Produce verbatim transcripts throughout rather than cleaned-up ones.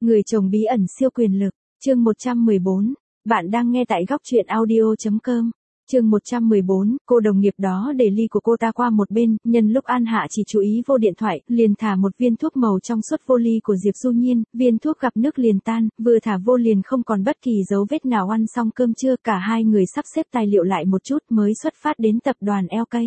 Người chồng bí ẩn siêu quyền lực, chương một trăm mười bốn. Bạn đang nghe tại góc truyện audio chấm com. Chương một trăm mười bốn, cô đồng nghiệp đó để ly của cô ta qua một bên, nhân lúc An Hạ chỉ chú ý vô điện thoại, liền thả một viên thuốc màu trong suốt vô ly của Diệp Du Nhiên, viên thuốc gặp nước liền tan, vừa thả vô liền không còn bất kỳ dấu vết nào. Ăn xong cơm trưa, cả hai người sắp xếp tài liệu lại một chút mới xuất phát đến tập đoàn eo cây.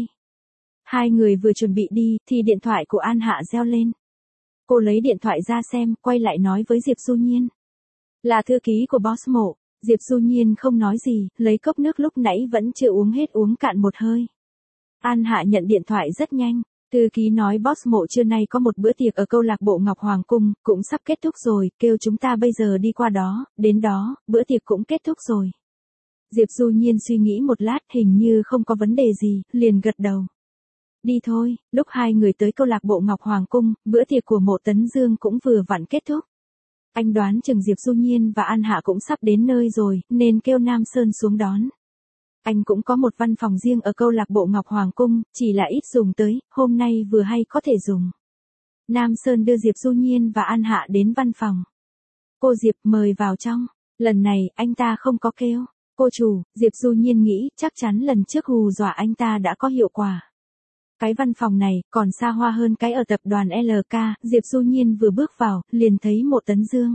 Hai người vừa chuẩn bị đi, thì điện thoại của An Hạ reo lên. Cô lấy điện thoại ra xem, quay lại nói với Diệp Du Nhiên. Là thư ký của boss Mộ. Diệp Du Nhiên không nói gì, lấy cốc nước lúc nãy vẫn chưa uống hết uống cạn một hơi. An Hạ nhận điện thoại rất nhanh. Thư ký nói boss Mộ trưa nay có một bữa tiệc ở câu lạc bộ Ngọc Hoàng Cung, cũng sắp kết thúc rồi, kêu chúng ta bây giờ đi qua đó, đến đó, bữa tiệc cũng kết thúc rồi. Diệp Du Nhiên suy nghĩ một lát, hình như không có vấn đề gì, liền gật đầu. Đi thôi. Lúc hai người tới câu lạc bộ Ngọc Hoàng Cung, bữa tiệc của Mộ Tấn Dương cũng vừa vặn kết thúc. Anh đoán chừng Diệp Du Nhiên và An Hạ cũng sắp đến nơi rồi, nên kêu Nam Sơn xuống đón. Anh cũng có một văn phòng riêng ở câu lạc bộ Ngọc Hoàng Cung, chỉ là ít dùng tới, hôm nay vừa hay có thể dùng. Nam Sơn đưa Diệp Du Nhiên và An Hạ đến văn phòng. Cô Diệp mời vào trong. Lần này, anh ta không có kêu cô chủ. Diệp Du Nhiên nghĩ chắc chắn lần trước hù dọa anh ta đã có hiệu quả. Cái văn phòng này còn xa hoa hơn cái ở tập đoàn lờ ca, Diệp Du Nhiên vừa bước vào, liền thấy Mộ Tấn Dương.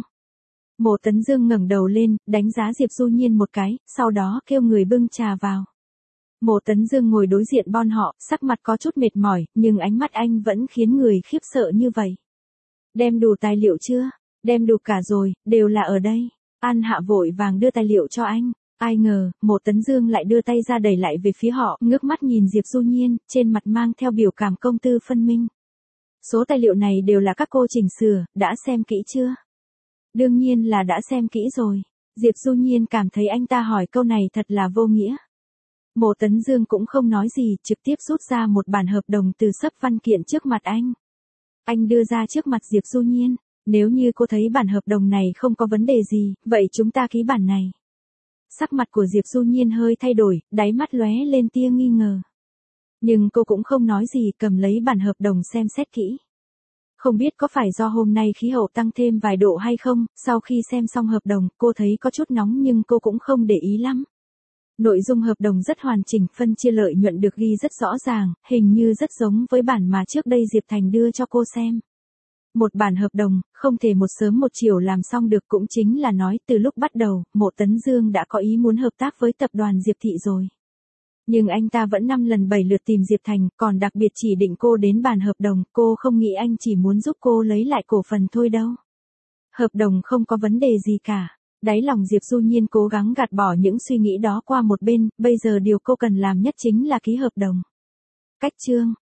Mộ Tấn Dương ngẩng đầu lên, đánh giá Diệp Du Nhiên một cái, sau đó kêu người bưng trà vào. Mộ Tấn Dương ngồi đối diện bọn họ, sắc mặt có chút mệt mỏi, nhưng ánh mắt anh vẫn khiến người khiếp sợ như vậy. Đem đủ tài liệu chưa? Đem đủ cả rồi, đều là ở đây. An Hạ vội vàng đưa tài liệu cho anh. Ai ngờ, Mộ Tấn Dương lại đưa tay ra đẩy lại về phía họ, ngước mắt nhìn Diệp Du Nhiên, trên mặt mang theo biểu cảm công tư phân minh. Số tài liệu này đều là các cô chỉnh sửa, đã xem kỹ chưa? Đương nhiên là đã xem kỹ rồi. Diệp Du Nhiên cảm thấy anh ta hỏi câu này thật là vô nghĩa. Mộ Tấn Dương cũng không nói gì, trực tiếp rút ra một bản hợp đồng từ xấp văn kiện trước mặt anh. Anh đưa ra trước mặt Diệp Du Nhiên, nếu như cô thấy bản hợp đồng này không có vấn đề gì, vậy chúng ta ký bản này. Sắc mặt của Diệp Du Nhiên hơi thay đổi, đáy mắt lóe lên tia nghi ngờ. Nhưng cô cũng không nói gì, cầm lấy bản hợp đồng xem xét kỹ. Không biết có phải do hôm nay khí hậu tăng thêm vài độ hay không, sau khi xem xong hợp đồng, cô thấy có chút nóng nhưng cô cũng không để ý lắm. Nội dung hợp đồng rất hoàn chỉnh, phân chia lợi nhuận được ghi rất rõ ràng, hình như rất giống với bản mà trước đây Diệp Thành đưa cho cô xem. Một bản hợp đồng, không thể một sớm một chiều làm xong được, cũng chính là nói từ lúc bắt đầu, Mộ Tấn Dương đã có ý muốn hợp tác với tập đoàn Diệp Thị rồi. Nhưng anh ta vẫn năm lần bảy lượt tìm Diệp Thành, còn đặc biệt chỉ định cô đến bàn hợp đồng, cô không nghĩ anh chỉ muốn giúp cô lấy lại cổ phần thôi đâu. Hợp đồng không có vấn đề gì cả. Đáy lòng Diệp Du Nhiên cố gắng gạt bỏ những suy nghĩ đó qua một bên, bây giờ điều cô cần làm nhất chính là ký hợp đồng. Cách chương,